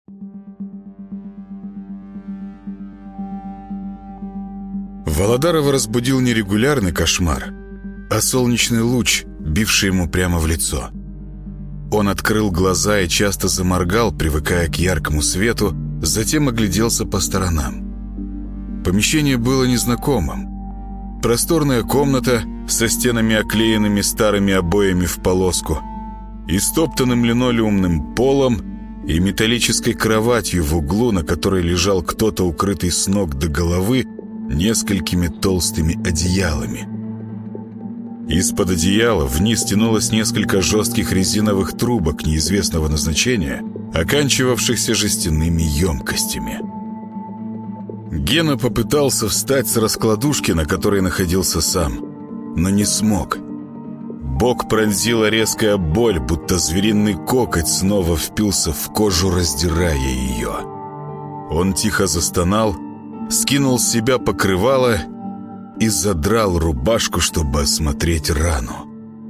Володарова разбудил не регулярный кошмар, а солнечный луч, бивший ему прямо в лицо. Он открыл глаза и часто заморгал, привыкая к яркому свету, затем огляделся по сторонам. Помещение было незнакомым. Просторная комната со стенами, оклеенными старыми обоями в полоску, истоптанным линолеумным полом и металлической кроватью в углу, на которой лежал кто-то, укрытый с ног до головы несколькими толстыми одеялами. Из-под одеяла вниз тянулось несколько жестких резиновых трубок неизвестного назначения, оканчивавшихся жестяными емкостями. Гена попытался встать с раскладушки, на которой находился сам, но не смог. Бок пронзила резкая боль, будто звериный коготь снова впился в кожу, раздирая ее. Он тихо застонал, скинул с себя покрывало и задрал рубашку, чтобы осмотреть рану.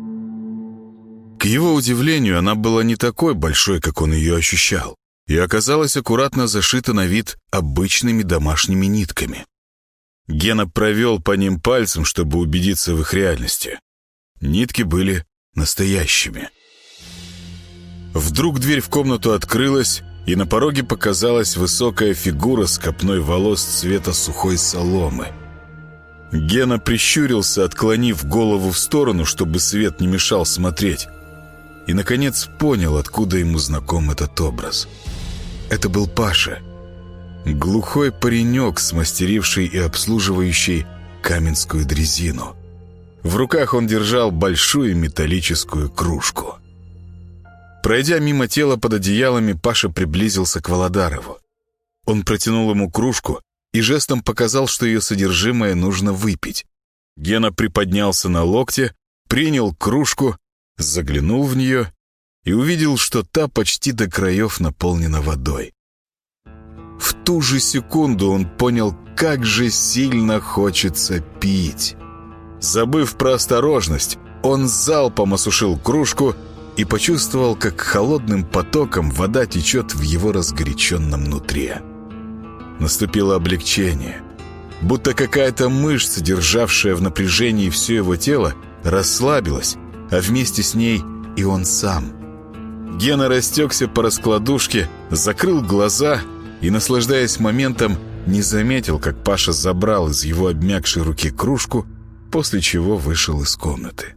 К его удивлению, она была не такой большой, как он ее ощущал, и оказалась аккуратно зашита на вид обычными домашними нитками. Гена провел по ним пальцем, чтобы убедиться в их реальности. Нитки были настоящими. Вдруг дверь в комнату открылась, и на пороге показалась высокая фигура с копной волос цвета сухой соломы. Гена прищурился, отклонив голову в сторону, чтобы свет не мешал смотреть, и, наконец, понял, откуда ему знаком этот образ. Это был Паша, глухой паренек, смастеривший и обслуживающий каменскую дрезину. В руках он держал большую металлическую кружку. Пройдя мимо тела под одеялами, Паша приблизился к Володарову. Он протянул ему кружку и жестом показал, что ее содержимое нужно выпить. Гена приподнялся на локте, принял кружку, заглянул в нее и увидел, что та почти до краев наполнена водой. В ту же секунду он понял, как же сильно хочется пить. Забыв про осторожность, он залпом осушил кружку и почувствовал, как холодным потоком вода течет в его разгоряченном нутре. Наступило облегчение. Будто какая-то мышца, державшая в напряжении все его тело, расслабилась, а вместе с ней и он сам. Гена растекся по раскладушке, закрыл глаза и, наслаждаясь моментом, не заметил, как Паша забрал из его обмякшей руки кружку, после чего вышел из комнаты.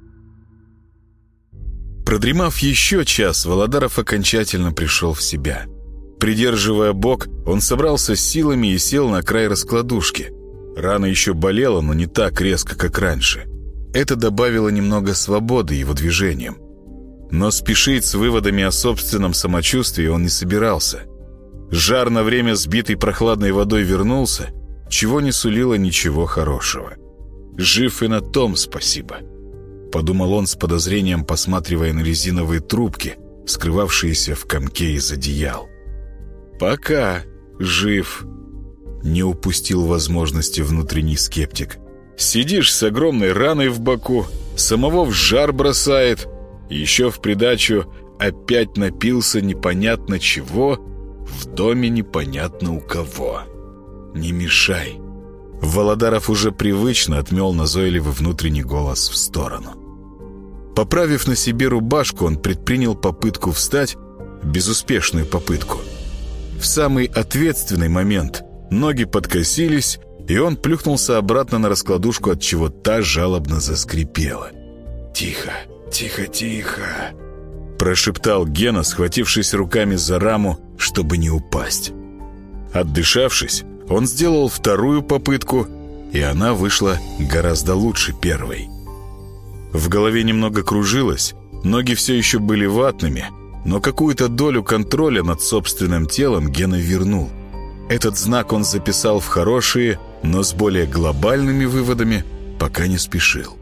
Продремав еще час, Володаров окончательно пришел в себя. Придерживая бок, он собрался с силами и сел на край раскладушки. Рана еще болела, но не так резко, как раньше. Это добавило немного свободы его движениям. Но спешить с выводами о собственном самочувствии он не собирался. Жар на время сбитый прохладной водой вернулся, чего не сулило ничего хорошего. «Жив и на том спасибо», — подумал он с подозрением, посматривая на резиновые трубки, скрывавшиеся в комке из одеял. «Пока жив», — не упустил возможности внутренний скептик. «Сидишь с огромной раной в боку, самого в жар бросает, и еще в придачу опять напился непонятно чего, в доме непонятно у кого. Не мешай». Володаров уже привычно отмел назойливый внутренний голос в сторону. Поправив на себе рубашку, он предпринял попытку встать, безуспешную попытку. В самый ответственный момент ноги подкосились, и он плюхнулся обратно на раскладушку, отчего та жалобно заскрипела. «Тихо, тихо, тихо», — прошептал Гена, схватившись руками за раму, чтобы не упасть. Отдышавшись, он сделал вторую попытку, и она вышла гораздо лучше первой. В голове немного кружилось, ноги все еще были ватными, но какую-то долю контроля над собственным телом Гена вернул. Этот знак он записал в хорошие, но с более глобальными выводами пока не спешил.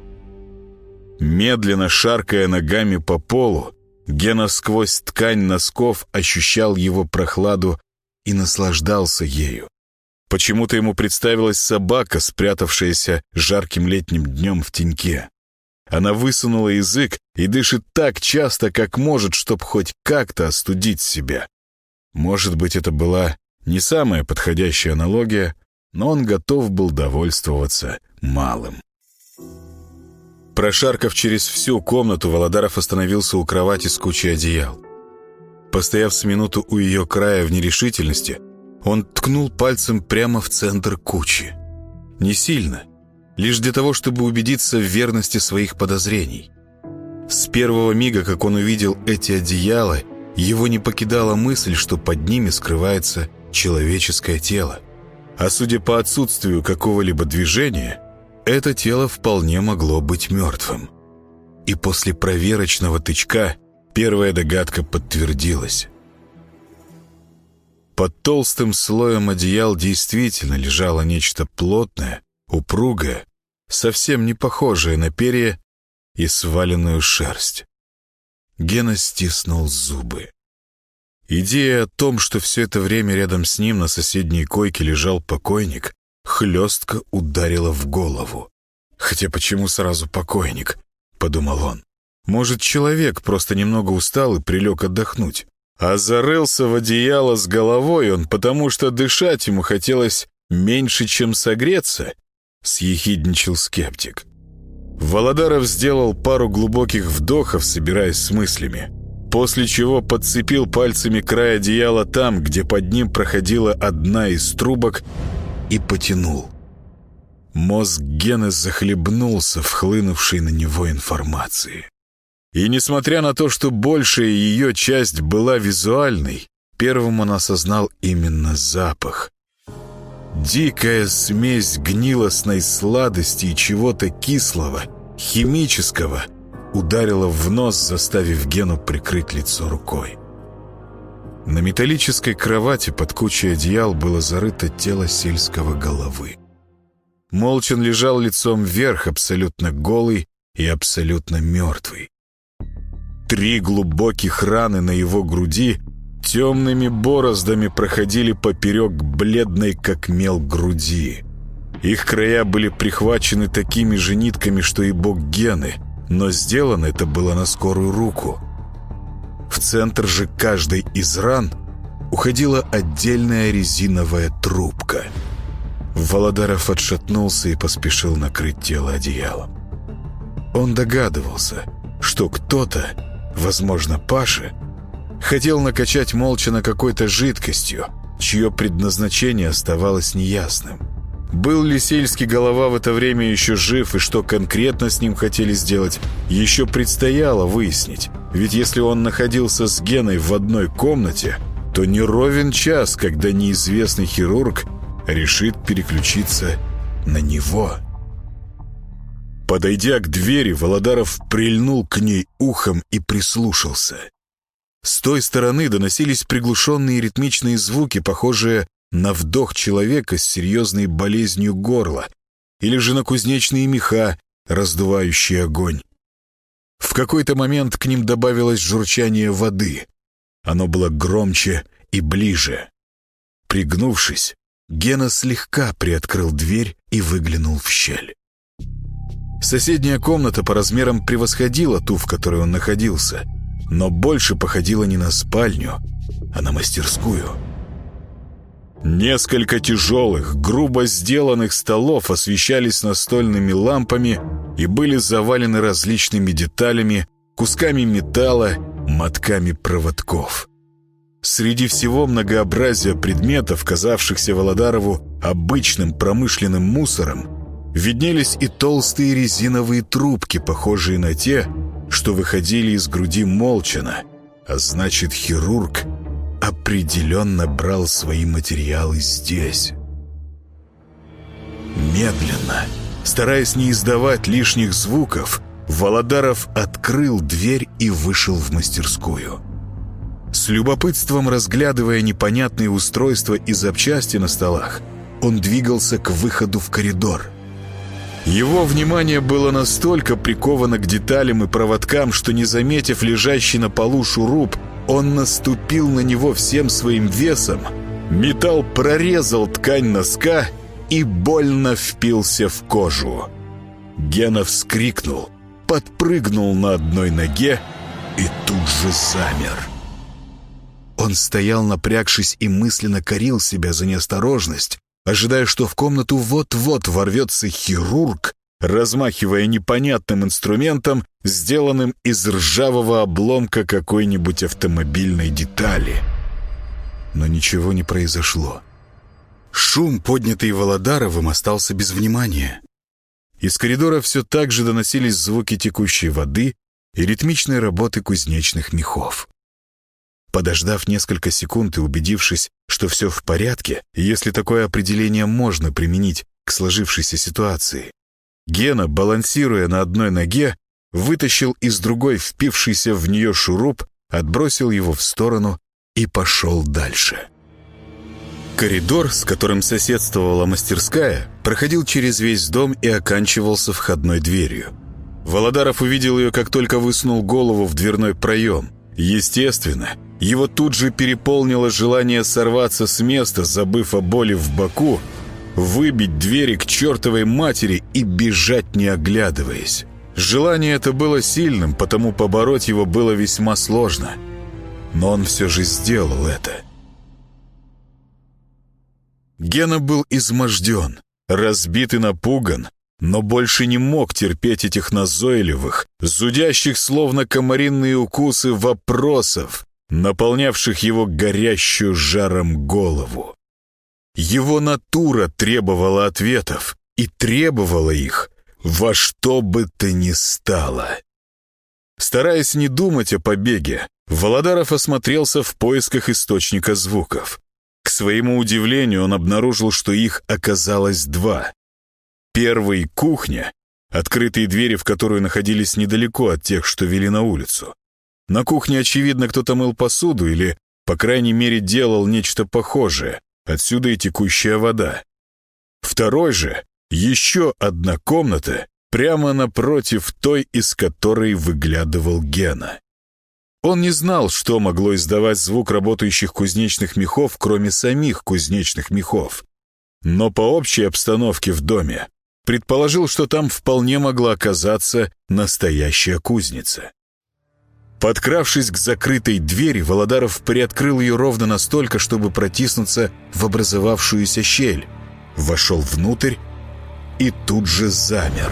Медленно шаркая ногами по полу, Гена сквозь ткань носков ощущал его прохладу и наслаждался ею. Почему-то ему представилась собака, спрятавшаяся жарким летним днем в теньке. Она высунула язык и дышит так часто, как может, чтобы хоть как-то остудить себя. Может быть, это была не самая подходящая аналогия, но он готов был довольствоваться малым. Прошаркав через всю комнату, Володаров остановился у кровати с кучей одеял. Постояв с минуту у ее края в нерешительности, он ткнул пальцем прямо в центр кучи. Не сильно, лишь для того, чтобы убедиться в верности своих подозрений. С первого мига, как он увидел эти одеяла, его не покидала мысль, что под ними скрывается человеческое тело. А судя по отсутствию какого-либо движения, это тело вполне могло быть мертвым. И после проверочного тычка первая догадка подтвердилась. Под толстым слоем одеял действительно лежало нечто плотное, упругое, совсем не похожее на перья и сваленную шерсть. Гена стиснул зубы. Идея о том, что все это время рядом с ним на соседней койке лежал покойник, хлестко ударила в голову. «Хотя почему сразу покойник?» — подумал он. «Может, человек просто немного устал и прилег отдохнуть. А зарылся в одеяло с головой он, потому что дышать ему хотелось меньше, чем согреться?» — съехидничал скептик. Володаров сделал пару глубоких вдохов, собираясь с мыслями, после чего подцепил пальцами край одеяла там, где под ним проходила одна из трубок, и потянул. Мозг Гены захлебнулся в хлынувшей на него информации. И несмотря на то, что большая ее часть была визуальной, первым он осознал именно запах. Дикая смесь гнилостной сладости и чего-то кислого, химического, ударила в нос, заставив Гену прикрыть лицо рукой. На металлической кровати под кучей одеял было зарыто тело сельского головы. Молчан лежал лицом вверх, абсолютно голый и абсолютно мертвый. 3 глубоких раны на его груди темными бороздами проходили поперек бледной, как мел, груди. Их края были прихвачены такими же нитками, что и бок Гены, но сделано это было на скорую руку. В центр же каждой из ран уходила отдельная резиновая трубка. Володаров отшатнулся и поспешил накрыть тело одеялом. Он догадывался, что кто-то, возможно, Паша, хотел накачать Молчана какой-то жидкостью, чье предназначение оставалось неясным. Был ли сельский голова в это время еще жив, и что конкретно с ним хотели сделать, еще предстояло выяснить. Ведь если он находился с Геной в одной комнате, то не ровен час, когда неизвестный хирург решит переключиться на него. Подойдя к двери, Володаров прильнул к ней ухом и прислушался. С той стороны доносились приглушенные ритмичные звуки, похожие на вдох человека с серьезной болезнью горла, или же на кузнечные меха, раздувающие огонь. В какой-то момент к ним добавилось журчание воды. Оно было громче и ближе. Пригнувшись, Гена слегка приоткрыл дверь и выглянул в щель. Соседняя комната по размерам превосходила ту, в которой он находился, но больше походила не на спальню, а на мастерскую. Несколько тяжелых, грубо сделанных столов освещались настольными лампами и были завалены различными деталями, кусками металла, мотками проводков. Среди всего многообразия предметов, казавшихся Володарову обычным промышленным мусором, виднелись и толстые резиновые трубки, похожие на те, что выходили из груди Молчана, а значит, хирург определенно брал свои материалы здесь. Медленно, стараясь не издавать лишних звуков, Володаров открыл дверь и вышел в мастерскую. С любопытством разглядывая непонятные устройства и запчасти на столах, он двигался к выходу в коридор. Его внимание было настолько приковано к деталям и проводкам, что, не заметив лежащий на полу шуруп, он наступил на него всем своим весом. Металл прорезал ткань носка и больно впился в кожу. Гена вскрикнул, подпрыгнул на одной ноге и тут же замер. Он стоял, напрягшись, и мысленно корил себя за неосторожность, ожидая, что в комнату вот-вот ворвется хирург, размахивая непонятным инструментом, сделанным из ржавого обломка какой-нибудь автомобильной детали. Но ничего не произошло. Шум, поднятый Володаровым, остался без внимания. Из коридора все так же доносились звуки текущей воды и ритмичной работы кузнечных мехов. Подождав несколько секунд и убедившись, что все в порядке, если такое определение можно применить к сложившейся ситуации, Гена, балансируя на одной ноге, вытащил из другой впившийся в нее шуруп, отбросил его в сторону и пошел дальше. Коридор, с которым соседствовала мастерская, проходил через весь дом и оканчивался входной дверью. Володаров увидел ее, как только высунул голову в дверной проем. Естественно, его тут же переполнило желание сорваться с места, забыв о боли в боку, выбить двери к чертовой матери и бежать, не оглядываясь. Желание это было сильным, потому побороть его было весьма сложно. Но он все же сделал это. Гена был изможден, разбит и напуган, но больше не мог терпеть этих назойливых, зудящих словно комариные укусы вопросов, наполнявших его горящую жаром голову. Его натура требовала ответов, и требовала их во что бы то ни стало. Стараясь не думать о побеге, Володаров осмотрелся в поисках источника звуков. К своему удивлению, он обнаружил, что их оказалось два. Первый — кухня, открытые двери в которую находились недалеко от тех, что вели на улицу. На кухне, очевидно, кто-то мыл посуду или, по крайней мере, делал нечто похожее, отсюда и текущая вода. Второй же — еще одна комната, прямо напротив той, из которой выглядывал Гена. Он не знал, что могло издавать звук работающих кузнечных мехов, кроме самих кузнечных мехов. Но по общей обстановке в доме предположил, что там вполне могла оказаться настоящая кузница. Подкравшись к закрытой двери, Володаров приоткрыл ее ровно настолько, чтобы протиснуться в образовавшуюся щель. Вошел внутрь и тут же замер.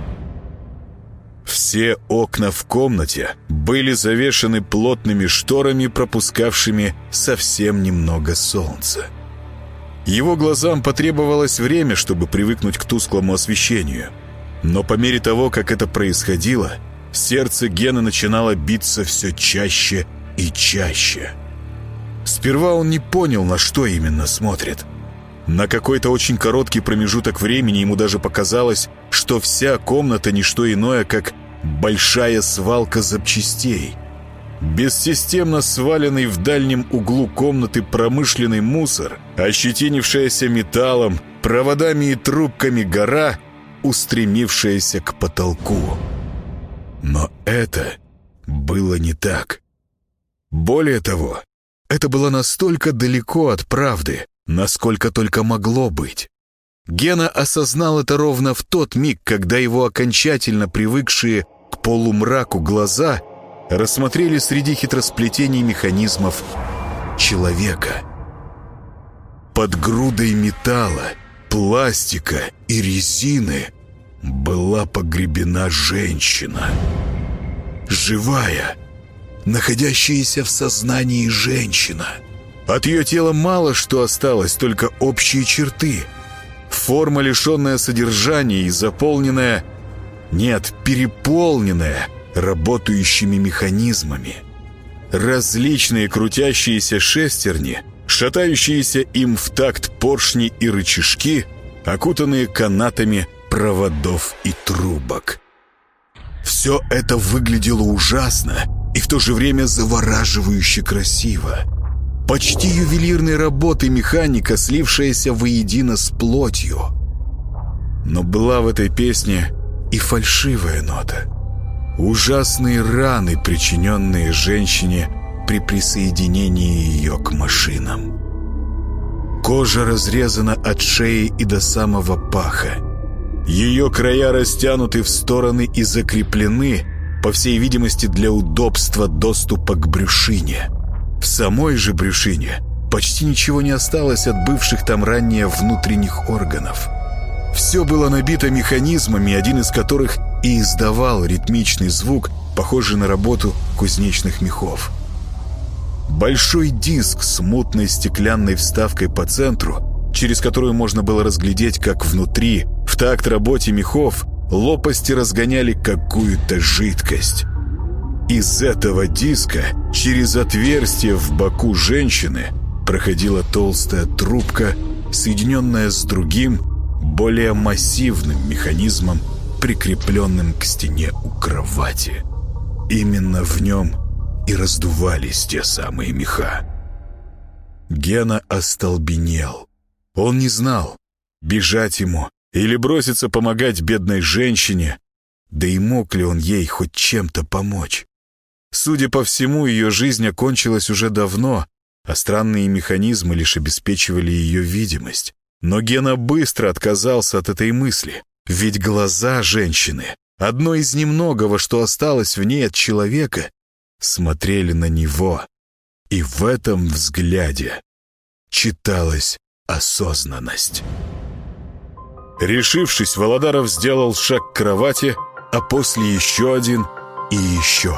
Все окна в комнате были завешаны плотными шторами, пропускавшими совсем немного солнца. Его глазам потребовалось время, чтобы привыкнуть к тусклому освещению. Но по мере того, как это происходило, сердце Гены начинало биться все чаще и чаще. Сперва он не понял, на что именно смотрит. На какой-то очень короткий промежуток времени ему даже показалось, что вся комната не что иное, как большая свалка запчастей. Бессистемно сваленный в дальнем углу комнаты промышленный мусор, ощетинившаяся металлом, проводами и трубками гора, устремившаяся к потолку. Но это было не так. Более того, это было настолько далеко от правды, насколько только могло быть. Гена осознал это ровно в тот миг, когда его окончательно привыкшие к полумраку глаза рассмотрели среди хитросплетений механизмов человека. Под грудой металла, пластика и резины была погребена женщина. Живая, находящаяся в сознании женщина. От ее тела мало что осталось, только общие черты. Форма, лишенная содержания и заполненная, нет, переполненная работающими механизмами. Различные крутящиеся шестерни, шатающиеся им в такт поршни и рычажки, окутанные канатами проводов и трубок. Все это выглядело ужасно и в то же время завораживающе красиво. Почти ювелирной работы механика, слившаяся воедино с плотью. Но была в этой песне и фальшивая нота. Ужасные раны, причиненные женщине при присоединении ее к машинам. Кожа разрезана от шеи и до самого паха. Ее края растянуты в стороны и закреплены, по всей видимости, для удобства доступа к брюшине. В самой же брюшине почти ничего не осталось от бывших там ранее внутренних органов. Все было набито механизмами, один из которых и издавал ритмичный звук, похожий на работу кузнечных мехов. Большой диск с мутной стеклянной вставкой по центру, через которую можно было разглядеть, как внутри, в такт работе мехов, лопасти разгоняли какую-то жидкость. Из этого диска через отверстие в боку женщины проходила толстая трубка, соединенная с другим, более массивным механизмом, прикрепленным к стене у кровати. Именно в нем и раздувались те самые меха. Гена остолбенел. Он не знал, бежать ему или броситься помогать бедной женщине, да и мог ли он ей хоть чем-то помочь. Судя по всему, ее жизнь окончилась уже давно, а странные механизмы лишь обеспечивали ее видимость. Но Гена быстро отказался от этой мысли, ведь глаза женщины, одно из немногого, что осталось в ней от человека, смотрели на него, и в этом взгляде читалась осознанность. Решившись, Володаров сделал шаг к кровати, а после еще один и еще.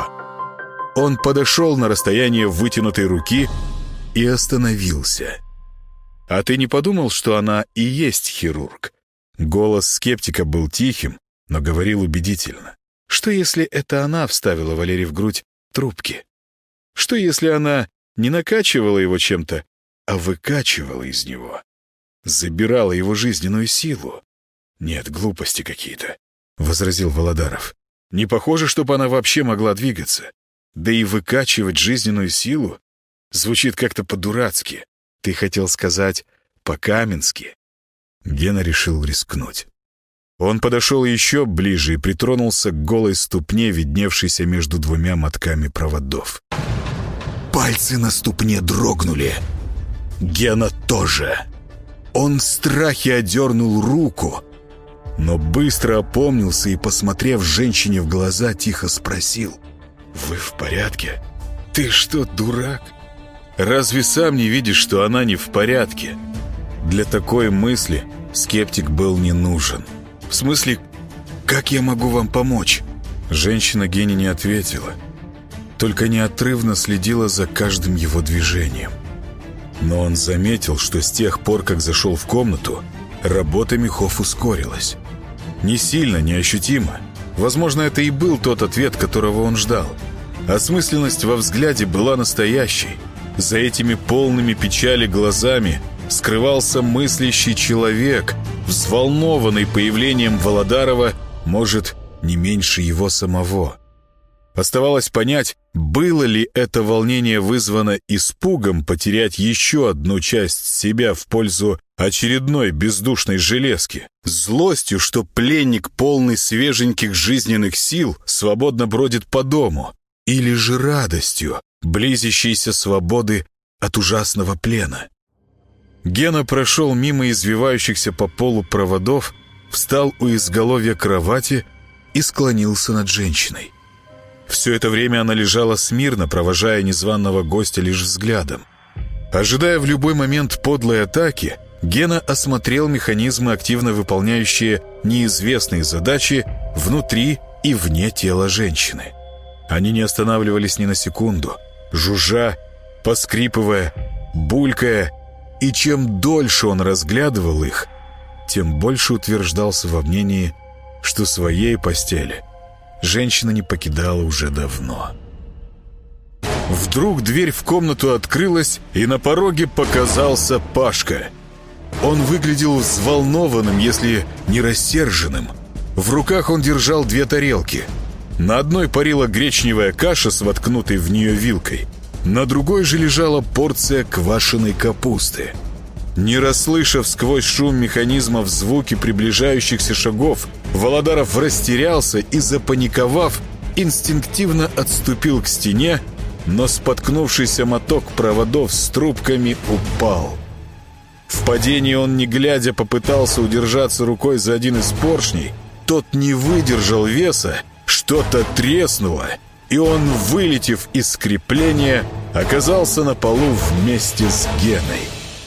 Он подошел на расстояние вытянутой руки и остановился. «А ты не подумал, что она и есть хирург?» Голос скептика был тихим, но говорил убедительно. «Что, если это она вставила Валерий в грудь трубки? Что, если она не накачивала его чем-то, а выкачивала из него? Забирала его жизненную силу?» «Нет, глупости какие-то», — возразил Володаров. «Не похоже, чтобы она вообще могла двигаться. Да и выкачивать жизненную силу звучит как-то по-дурацки. Ты хотел сказать по-каменски». Гена решил рискнуть. Он подошел еще ближе и притронулся к голой ступне, видневшейся между двумя мотками проводов. Пальцы на ступне дрогнули. Гена тоже. Он в страхе одернул руку, но быстро опомнился и, посмотрев женщине в глаза, тихо спросил: «Вы в порядке? Ты что, дурак? Разве сам не видишь, что она не в порядке?» Для такой мысли скептик был не нужен. «В смысле, как я могу вам помочь?» Женщина Гене не ответила, только неотрывно следила за каждым его движением. Но он заметил, что с тех пор, как зашел в комнату, работа мехов ускорилась. Не сильно, не ощутимо. Возможно, это и был тот ответ, которого он ждал. Осмысленность во взгляде была настоящей. За этими полными печали глазами скрывался мыслящий человек, взволнованный появлением Володарова, может, не меньше его самого. Оставалось понять, было ли это волнение вызвано испугом потерять еще одну часть себя в пользу очередной бездушной железки, злостью, что пленник, полный свеженьких жизненных сил, свободно бродит по дому, или же радостью близящейся свободы от ужасного плена. Гена прошел мимо извивающихся по полу проводов, встал у изголовья кровати и склонился над женщиной. Все это время она лежала смирно, провожая незваного гостя лишь взглядом. Ожидая в любой момент подлой атаки, Гена осмотрел механизмы, активно выполняющие неизвестные задачи внутри и вне тела женщины. Они не останавливались ни на секунду, жужжа, поскрипывая, булькая, и чем дольше он разглядывал их, тем больше утверждался во мнении, что своей постели женщина не покидала уже давно. Вдруг дверь в комнату открылась, и на пороге показался Пашка. Он выглядел взволнованным, если не рассерженным. В руках он держал две тарелки. На одной парила гречневая каша с воткнутой в нее вилкой, на другой же лежала порция квашеной капусты. Не расслышав сквозь шум механизмов звуки приближающихся шагов, Володаров растерялся и, запаниковав, инстинктивно отступил к стене, но споткнувшийся моток проводов с трубками упал. В падении он, не глядя, попытался удержаться рукой за один из поршней. Тот не выдержал веса, что-то треснуло, и он, вылетев из крепления, оказался на полу вместе с Геной.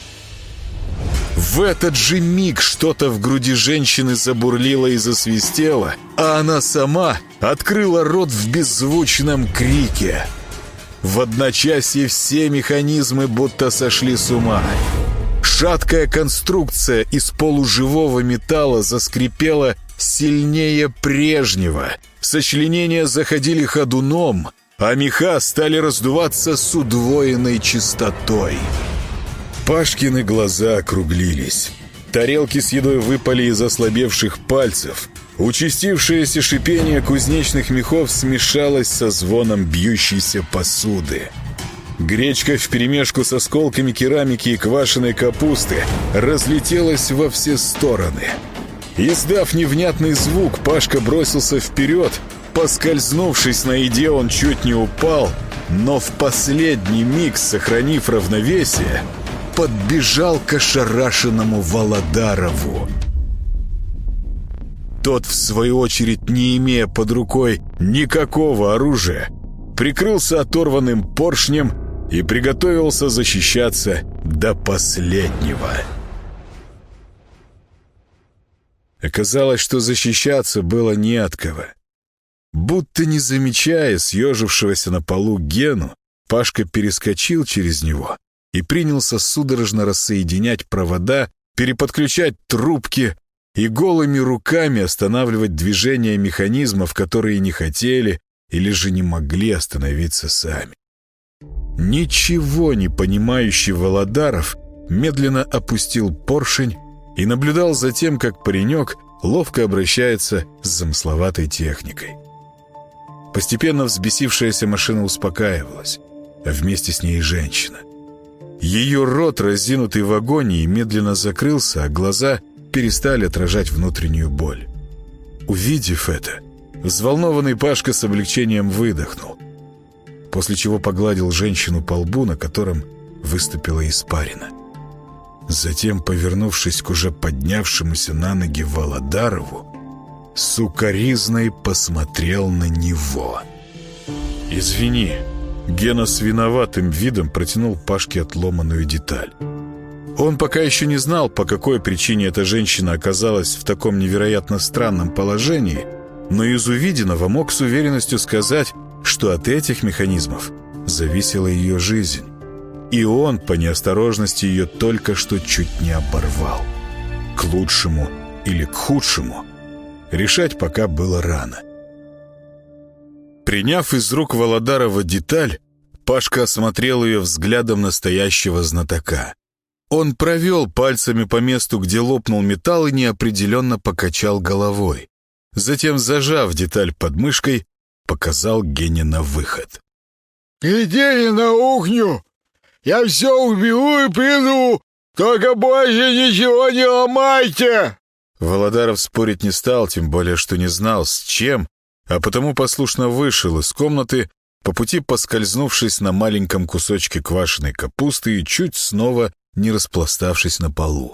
В этот же миг что-то в груди женщины забурлило и засвистело, а она сама открыла рот в беззвучном крике. В одночасье все механизмы будто сошли с ума. Шаткая конструкция из полуживого металла заскрипела сильнее прежнего. Сочленения заходили ходуном, а меха стали раздуваться с удвоенной частотой. Пашкины глаза округлились. Тарелки с едой выпали из ослабевших пальцев. Участившееся шипение кузнечных мехов смешалось со звоном бьющейся посуды. Гречка вперемешку с осколками керамики и квашеной капусты разлетелась во все стороны. Издав невнятный звук, Пашка бросился вперед. Поскользнувшись на еде, он чуть не упал, но в последний миг, сохранив равновесие, подбежал к ошарашенному Володарову. Тот, в свою очередь, не имея под рукой никакого оружия, прикрылся оторванным поршнем и приготовился защищаться до последнего. Оказалось, что защищаться было не от кого. Будто не замечая съежившегося на полу Гену, Пашка перескочил через него и принялся судорожно рассоединять провода, переподключать трубки и голыми руками останавливать движение механизмов, которые не хотели или же не могли остановиться сами. Ничего не понимающий Володаров медленно опустил поршень и наблюдал за тем, как паренек ловко обращается с замысловатой техникой. Постепенно взбесившаяся машина успокаивалась, а вместе с ней и женщина. Ее рот, разинутый в агонии, медленно закрылся, а глаза перестали отражать внутреннюю боль. Увидев это, взволнованный Пашка с облегчением выдохнул, после чего погладил женщину по лбу, на котором выступила испарина. Затем, повернувшись к уже поднявшемуся на ноги Володарову, сукоризной посмотрел на него. «Извини». Гена с виноватым видом протянул Пашке отломанную деталь. Он пока еще не знал, по какой причине эта женщина оказалась в таком невероятно странном положении, но из увиденного мог с уверенностью сказать, что от этих механизмов зависела ее жизнь. И он по неосторожности ее только что чуть не оборвал. К лучшему или к худшему решать пока было рано. Приняв из рук Володарова деталь, Пашка осмотрел ее взглядом настоящего знатока. Он провел пальцами по месту, где лопнул металл, и неопределенно покачал головой. Затем, зажав деталь под мышкой, показал Гене на выход. «Иди на кухню! Я все уберу и приду! Только больше ничего не ломайте!» Володаров спорить не стал, тем более, что не знал, с чем, а потому послушно вышел из комнаты, по пути поскользнувшись на маленьком кусочке квашеной капусты и чуть снова не распластавшись на полу.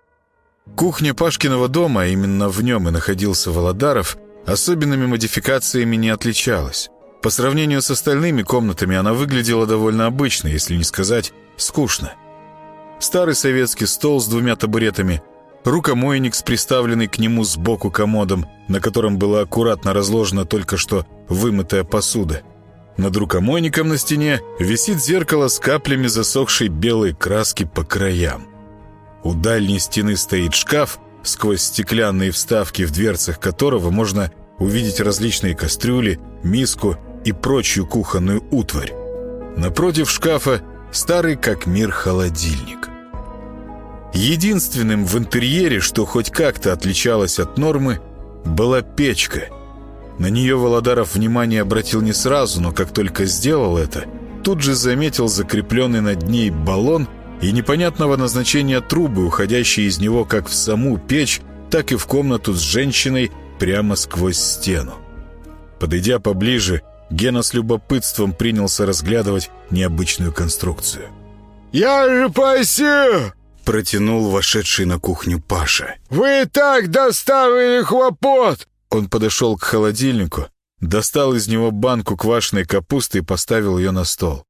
Кухня Пашкиного дома, а именно в нем и находился Володаров, особенными модификациями не отличалась. По сравнению с остальными комнатами она выглядела довольно обычно, если не сказать скучно. Старый советский стол с 2 табуретами, рукомойник с приставленный к нему сбоку комодом, на котором была аккуратно разложена только что вымытая посуда. Над рукомойником на стене висит зеркало с каплями засохшей белой краски по краям. У дальней стены стоит шкаф, сквозь стеклянные вставки в дверцах которого можно увидеть различные кастрюли, миску и прочую кухонную утварь. Напротив шкафа старый как мир холодильник. Единственным в интерьере, что хоть как-то отличалось от нормы, была печка. На нее Володаров внимание обратил не сразу, но как только сделал это, тут же заметил закрепленный над ней баллон и непонятного назначения трубы, уходящие из него как в саму печь, так и в комнату с женщиной прямо сквозь стену. Подойдя поближе, Гена с любопытством принялся разглядывать необычную конструкцию. «Я же просил!» — протянул вошедший на кухню Паша. «Вы и так доставили хлопот!» Он подошел к холодильнику, достал из него банку квашеной капусты и поставил ее на стол.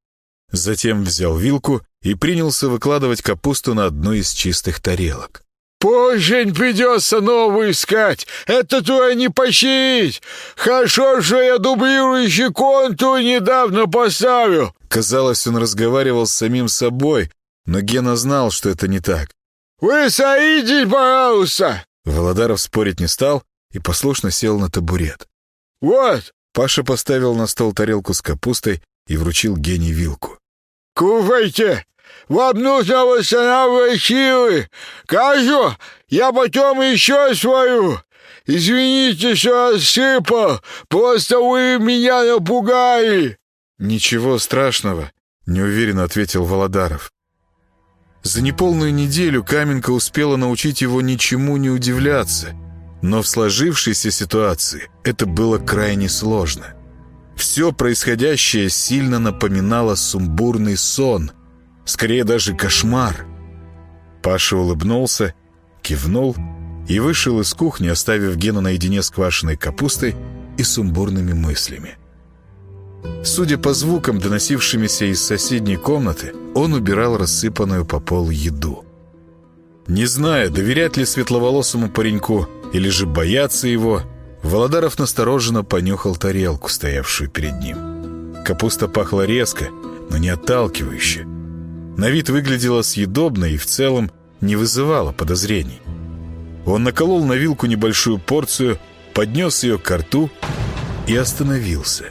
Затем взял вилку и принялся выкладывать капусту на одну из чистых тарелок. «Позже придется новую искать. Это твое не починить. Хорошо, что я дублирующий контур недавно поставил». Казалось, он разговаривал с самим собой, но Гена знал, что это не так. «Вы садитесь, пожалуйста!» Володаров спорить не стал и послушно сел на табурет. «Вот!» Паша поставил на стол тарелку с капустой и вручил Гене вилку. «Кушайте! Вам нужно восстанавливать силы. Кажу, я потом еще свою. Извините, что рассыпал. Просто вы меня напугали». «Ничего страшного», — неуверенно ответил Володаров. За неполную неделю Каменка успела научить его ничему не удивляться, но в сложившейся ситуации это было крайне сложно. Все происходящее сильно напоминало сумбурный сон, скорее даже кошмар. Паша улыбнулся, кивнул и вышел из кухни, оставив Гену наедине с квашеной капустой и сумбурными мыслями. Судя по звукам, доносившимися из соседней комнаты, он убирал рассыпанную по полу еду. Не зная, доверять ли светловолосому пареньку или же бояться его, Володаров настороженно понюхал тарелку, стоявшую перед ним. Капуста пахла резко, но не отталкивающе. На вид выглядела съедобно и в целом не вызывала подозрений. Он наколол на вилку небольшую порцию, поднес ее ко рту и остановился.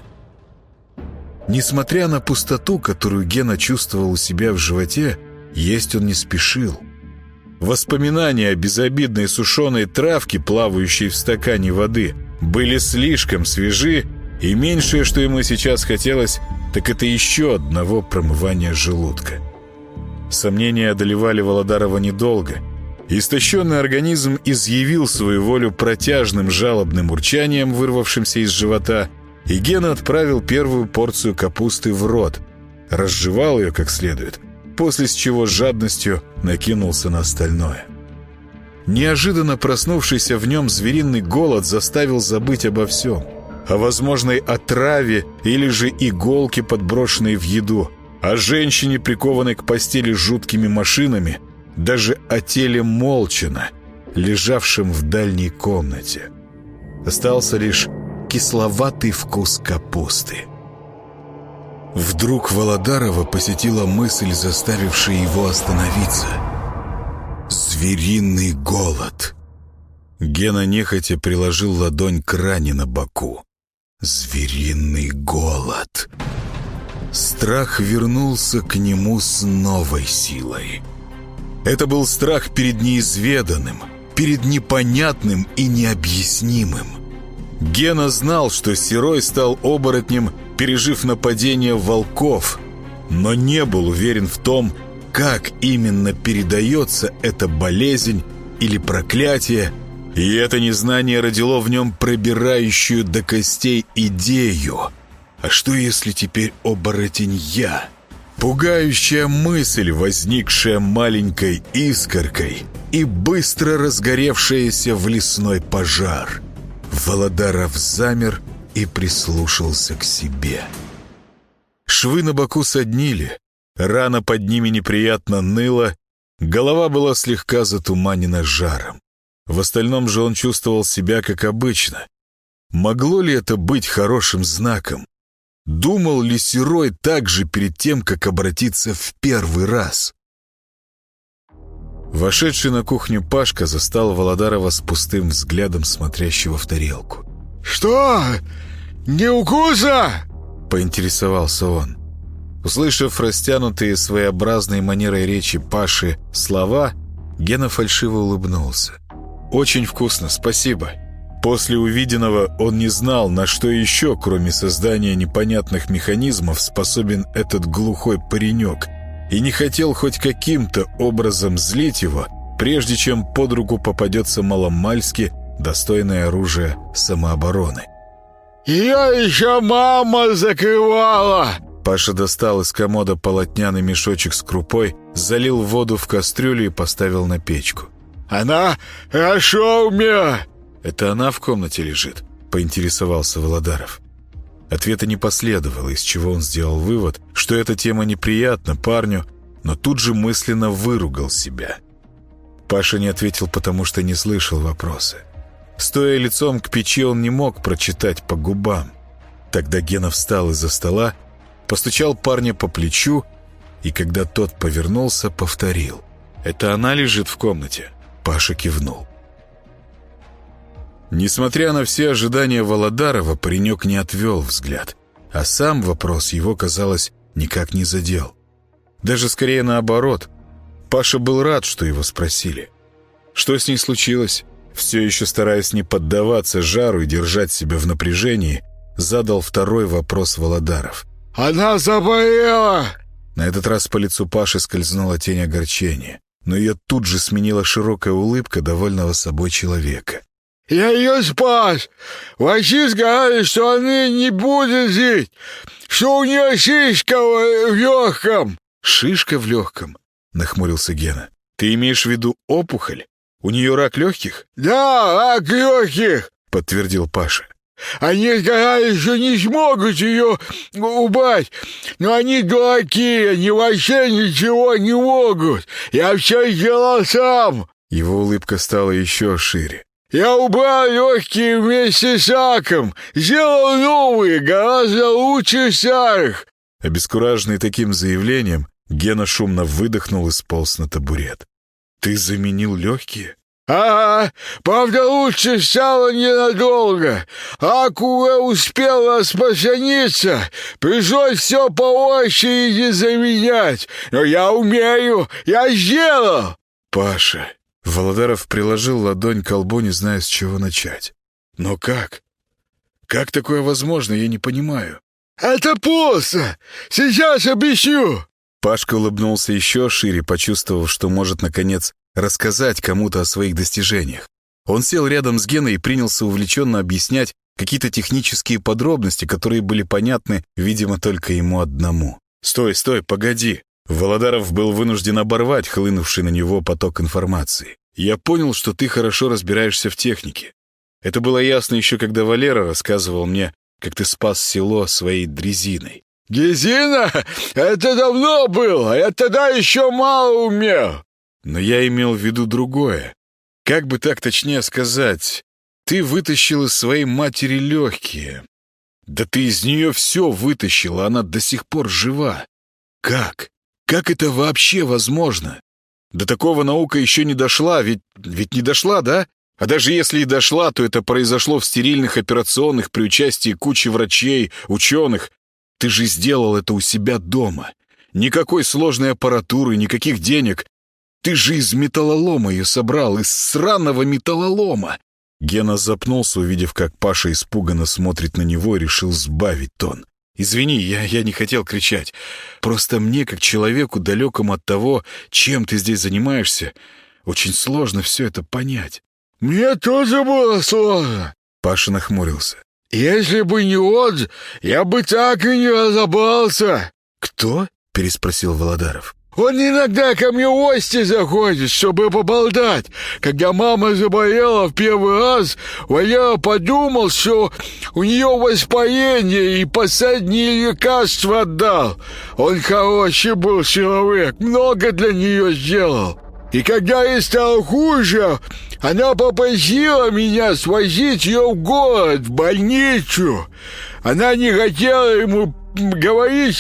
Несмотря на пустоту, которую Гена чувствовал у себя в животе, есть он не спешил. Воспоминания о безобидной сушеной травке, плавающей в стакане воды, были слишком свежи, и меньшее, что ему сейчас хотелось, так это еще одного промывания желудка. Сомнения одолевали Володарова недолго. Истощенный организм изъявил свою волю протяжным жалобным урчанием, вырвавшимся из живота, и Гена отправил первую порцию капусты в рот, разжевал ее как следует, после чего с жадностью накинулся на остальное. Неожиданно проснувшийся в нем звериный голод заставил забыть обо всем. О возможной отраве или же иголке, подброшенной в еду, о женщине, прикованной к постели жуткими машинами, даже о теле Молчина, лежавшем в дальней комнате. Остался лишь кисловатый вкус капусты. Вдруг Володарова посетила мысль, заставившая его остановиться. Звериный голод. Гена нехотя приложил ладонь к ране на боку. Звериный голод. Страх вернулся к нему с новой силой. Это был страх перед неизведанным, перед непонятным и необъяснимым. Гена знал, что Серой стал оборотнем, пережив нападение волков, но не был уверен в том, как именно передается эта болезнь или проклятие, и это незнание родило в нем пробирающую до костей идею. А что если теперь оборотень я? Пугающая мысль, возникшая маленькой искоркой и быстро разгоревшаяся в лесной пожар. Володаров замер и прислушался к себе. Швы на боку соднили, рана под ними неприятно ныла, голова была слегка затуманена жаром. В остальном же он чувствовал себя как обычно. Могло ли это быть хорошим знаком? Думал ли Серой так же перед тем, как обратиться в первый раз? Вошедший на кухню Пашка застал Володарова с пустым взглядом, смотрящего в тарелку. «Что? Не укуса?» — поинтересовался он. Услышав растянутые своеобразной манерой речи Паши слова, Гена фальшиво улыбнулся. «Очень вкусно, спасибо». После увиденного он не знал, на что еще, кроме создания непонятных механизмов, способен этот глухой паренек, и не хотел хоть каким-то образом злить его, прежде чем под руку попадется маломальски достойное оружие самообороны. «Ее еще мама закрывала!» Паша достал из комода полотняный мешочек с крупой, залил воду в кастрюлю и поставил на печку. «Она хорошо умеет!» «Это она в комнате лежит?» — поинтересовался Володаров. Ответа не последовало, из чего он сделал вывод, что эта тема неприятна парню, но тут же мысленно выругал себя. Паша не ответил, потому что не слышал вопроса. Стоя лицом к печи, он не мог прочитать по губам. Тогда Гена встал из-за стола, постучал парня по плечу, и когда тот повернулся, повторил: «Это она лежит в комнате?» Паша кивнул. Несмотря на все ожидания Володарова, паренек не отвел взгляд, а сам вопрос его, казалось, никак не задел. Даже скорее наоборот. Паша был рад, что его спросили. Что с ней случилось? Все еще стараясь не поддаваться жару и держать себя в напряжении, задал второй вопрос Володаров. «Она заболела!» На этот раз по лицу Паши скользнула тень огорчения, но ее тут же сменила широкая улыбка довольного собой человека. «Я ее спас! Врачи сказали, что она не будет жить, что у нее шишка в легком!» «Шишка в легком?» — нахмурился Гена. «Ты имеешь в виду опухоль? У нее рак легких?» «Да, рак легких!» — подтвердил Паша. «Они сказали, что не смогут ее убрать, но они дураки, они вообще ничего не могут. Я все сделал сам!» Его улыбка стала еще шире. «Я убрал легкие вместе с раком, сделал новые, гораздо лучше старых!» Обескураженный таким заявлением, Гена шумно выдохнул и сполз на табурет. «Ты заменил легкие?» «Ага, правда, лучше стало ненадолго. Рак уже успел распространиться, пришлось все по очереди заменять. Но я умею, я сделал!» «Паша...» Володаров приложил ладонь к колбу, не зная, с чего начать. «Но как? Как такое возможно, я не понимаю». «Это просто! Сейчас объясню!» Пашка улыбнулся еще шире, почувствовав, что может, наконец, рассказать кому-то о своих достижениях. Он сел рядом с Геной и принялся увлеченно объяснять какие-то технические подробности, которые были понятны, видимо, только ему одному. «Стой, погоди!» Володаров был вынужден оборвать хлынувший на него поток информации. «Я понял, что ты хорошо разбираешься в технике. Это было ясно еще, когда Валера рассказывал мне, как ты спас село своей дрезиной». «Дрезина? Это давно было, я тогда еще мало умел». «Но я имел в виду другое. Как бы так точнее сказать, ты вытащил из своей матери легкие. Да ты из нее все вытащил, а она до сих пор жива. Как? Как это вообще возможно? До такого наука еще не дошла, ведь не дошла, да? А даже если и дошла, то это произошло в стерильных операционных при участии кучи врачей, ученых. Ты же сделал это у себя дома. Никакой сложной аппаратуры, никаких денег. Ты же из металлолома ее собрал, из сраного металлолома!» Гена запнулся, увидев, как Паша испуганно смотрит на него, и решил сбавить тон. «Извини, я не хотел кричать. Просто мне, как человеку, далекому от того, чем ты здесь занимаешься, очень сложно все это понять». «Мне тоже было сложно». Паша нахмурился. «Если бы не он, я бы так и не разобрался». «Кто?» — переспросил Володаров. «Он иногда ко мне в гости заходит, чтобы поболтать. Когда мама заболела в первый раз, Валера подумал, что у нее воспаление, и последние лекарства отдал. Он хороший был человек, много для нее сделал. И когда ей стало хуже, она попросила меня свозить ее в город, в больницу. Она не хотела ему говорить,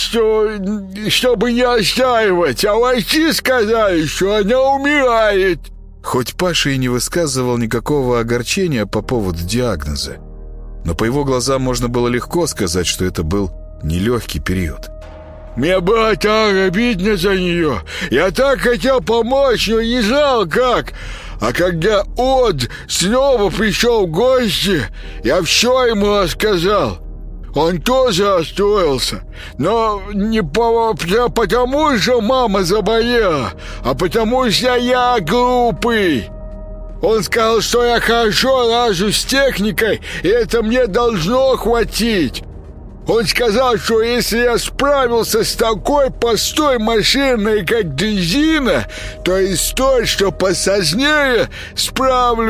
чтобы не оставить, а врачи сказали, что она умирает». Хоть Паша и не высказывал никакого огорчения по поводу диагноза, но по его глазам можно было легко сказать, что это был нелегкий период. «Мне было так обидно за нее. Я так хотел помочь, но не знал как. А когда Од снова пришел в гости, я все ему рассказал. Он тоже расстроился, но не потому, что мама заболела, а потому что я глупый. Он сказал, что я хорошо ражу с техникой, и это мне должно хватить. Он сказал, что если я справился с такой простой машиной, как дрезина, то и с той, что посложнее, справлюсь.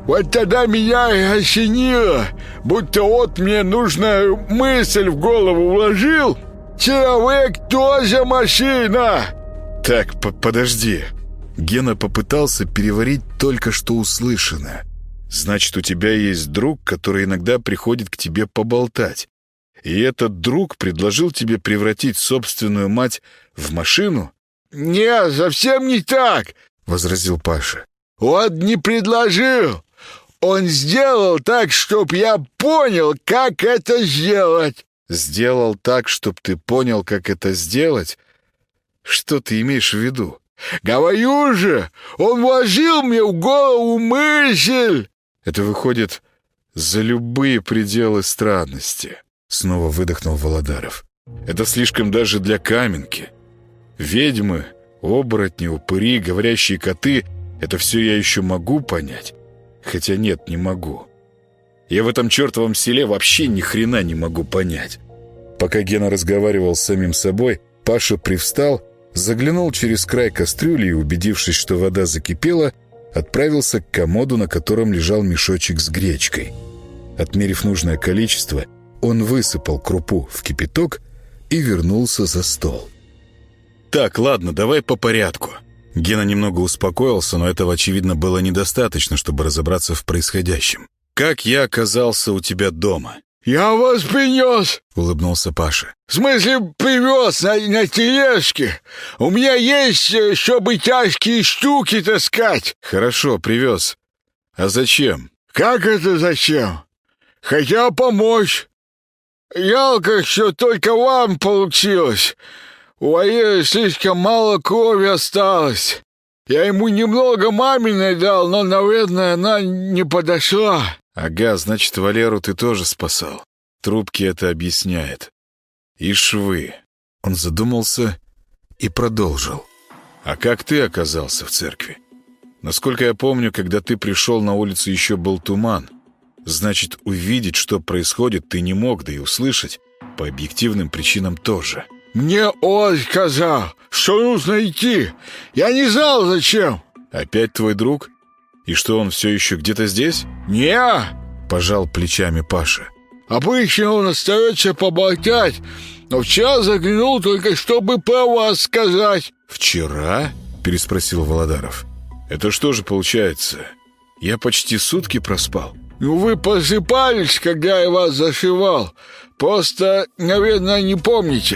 Вот тогда меня и осенило, будто вот мне нужную мысль в голову вложил. Человек тоже машина. Так, подожди. Гена попытался переварить только что услышанное. Значит, у тебя есть друг, который иногда приходит к тебе поболтать. И этот друг предложил тебе превратить собственную мать в машину? «Не, совсем не так», — возразил Паша. «Он не предложил. Он сделал так, чтоб я понял, как это сделать». «Сделал так, чтоб ты понял, как это сделать? Что ты имеешь в виду?» «Говорю же, он вложил мне в голову мысль». «Это выходит за любые пределы странности», — снова выдохнул Володаров. «Это слишком даже для Каменки. Ведьмы, оборотни, упыри, говорящие коты — это все я еще могу понять. Хотя нет, не могу. Я в этом чертовом селе вообще ни хрена не могу понять». Пока Гена разговаривал с самим собой, Паша привстал, заглянул через край кастрюли и, убедившись, что вода закипела, отправился к комоду, на котором лежал мешочек с гречкой. Отмерив нужное количество, он высыпал крупу в кипяток и вернулся за стол. «Так, ладно, давай по порядку». Гена немного успокоился, но этого, очевидно, было недостаточно, чтобы разобраться в происходящем. «Как я оказался у тебя дома?» «Я вас принес», — улыбнулся Паша. «В смысле, привез на тележке. У меня есть, чтобы тяжкие штуки таскать». «Хорошо, привез. А зачем?» «Как это зачем? Хотел помочь. Жалко, что только вам получилось. У Валеры слишком мало крови осталось. Я ему немного маминой дал, но, наверное, она не подошла». «Ага, значит, Валеру ты тоже спасал. Трубки это объясняет. И швы». Он задумался и продолжил. «А как ты оказался в церкви? Насколько я помню, когда ты пришел, на улице еще был туман. Значит, увидеть, что происходит, ты не мог, да и услышать по объективным причинам тоже». «Мне он сказал, что нужно идти. Я не знал, зачем». «Опять твой друг? И что, он все еще где-то здесь?» «Не», — пожал плечами Паша. «Обычно он остается поболтать, но вчера заглянул только, чтобы про вас сказать». «Вчера?» — переспросил Володаров. «Это что же получается? Я почти сутки проспал». «Ну, вы просыпались, когда я вас зашивал. Просто, наверное, не помните».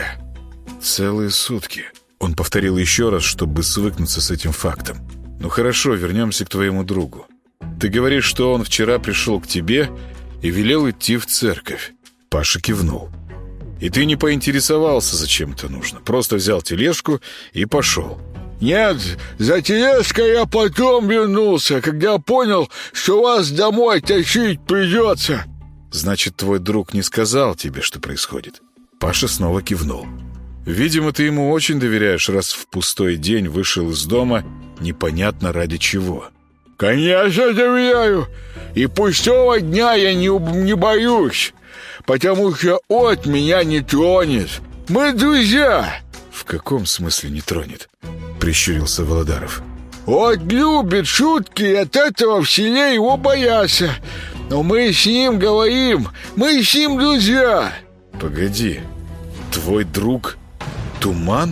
«Целые сутки». Он повторил еще раз, чтобы свыкнуться с этим фактом. «Ну хорошо, вернемся к твоему другу. Ты говоришь, что он вчера пришел к тебе и велел идти в церковь». Паша кивнул. «И ты не поинтересовался, зачем это нужно. Просто взял тележку и пошел». «Нет, за тележкой я потом вернулся, когда понял, что вас домой тащить придется». «Значит, твой друг не сказал тебе, что происходит?» Паша снова кивнул. «Видимо, ты ему очень доверяешь, раз в пустой день вышел из дома непонятно ради чего». «Конечно доверяю. И пустого дня я не боюсь, потому что от меня не тронет. Мы друзья». «В каком смысле не тронет?» — прищурился Володаров. «От любит шутки, и от этого в селе его боятся. Но мы с ним говорим, мы с ним друзья». «Погоди, твой друг Туман?»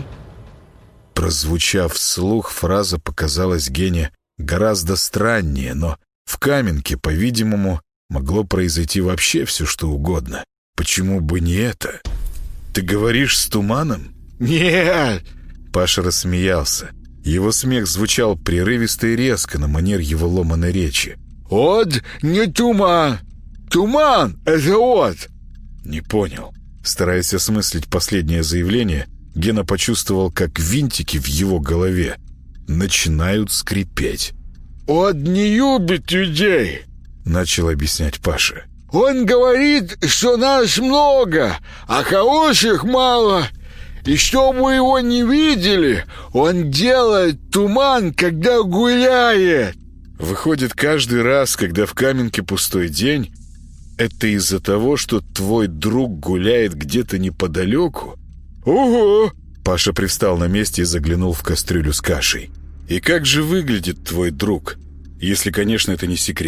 Прозвучав вслух, фраза показалась Гене гораздо страннее, но в Каменке, по-видимому, могло произойти вообще все, что угодно. Почему бы не это? «Ты говоришь с Туманом?» «Нет». Паша рассмеялся. Его смех звучал прерывисто и резко, на манер его ломаной речи. «Вот не Туман. Туман — это вот». «Не понял». Стараясь осмыслить последнее заявление, Гена почувствовал, как винтики в его голове начинают скрипеть. «Он не любит людей», — начал объяснять Паша. «Он говорит, что нас много, а хороших мало. И чтобы его не видели, он делает туман, когда гуляет». «Выходит, каждый раз, когда в Каменке пустой день, это из-за того, что твой друг гуляет где-то неподалеку?» «Ого!» Паша привстал на месте и заглянул в кастрюлю с кашей. «И как же выглядит твой друг, если, конечно, это не секрет?»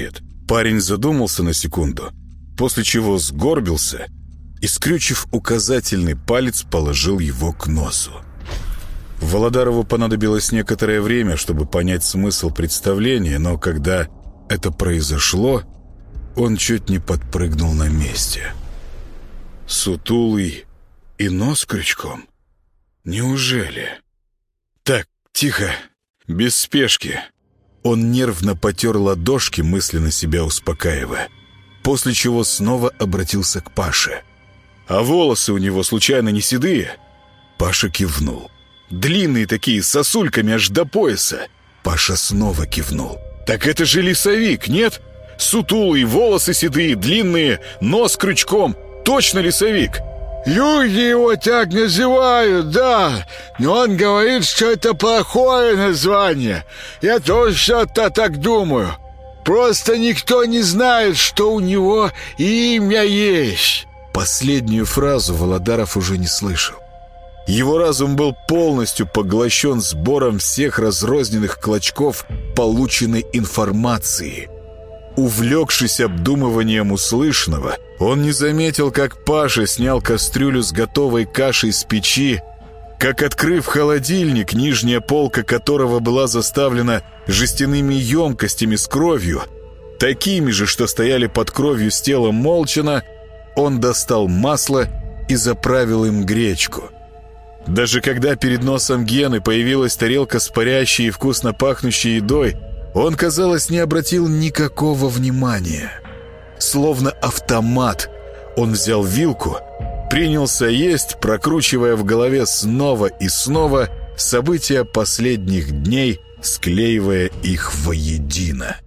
Парень задумался на секунду, после чего сгорбился и, скрючив указательный палец, положил его к носу. Володарову понадобилось некоторое время, чтобы понять смысл представления, но когда это произошло, он чуть не подпрыгнул на месте. Сутулый и нос крючком? Неужели? Так, тихо, без спешки. Он нервно потер ладошки, мысленно себя успокаивая, после чего снова обратился к Паше. «А волосы у него случайно не седые?» Паша кивнул. «Длинные такие, с сосульками аж до пояса». Паша снова кивнул. «Так это же лесовик, нет? Сутулый, волосы седые, длинные, нос крючком. Точно лесовик!» Люди его так называют, да, но он говорит, что это плохое название. Я тоже что-то так думаю. Просто никто не знает, что у него имя есть». Последнюю фразу Володаров уже не слышал. Его разум был полностью поглощен сбором всех разрозненных клочков полученной информации. Увлекшись обдумыванием услышанного, он не заметил, как Паша снял кастрюлю с готовой кашей с печи, как, открыв холодильник, нижняя полка которого была заставлена жестяными емкостями с кровью, такими же, что стояли под кровью с тела Молчана, он достал масло и заправил им гречку. Даже когда перед носом Гены появилась тарелка с парящей и вкусно пахнущей едой, он, казалось, не обратил никакого внимания. Словно автомат, он взял вилку, принялся есть, прокручивая в голове снова и снова события последних дней, склеивая их воедино.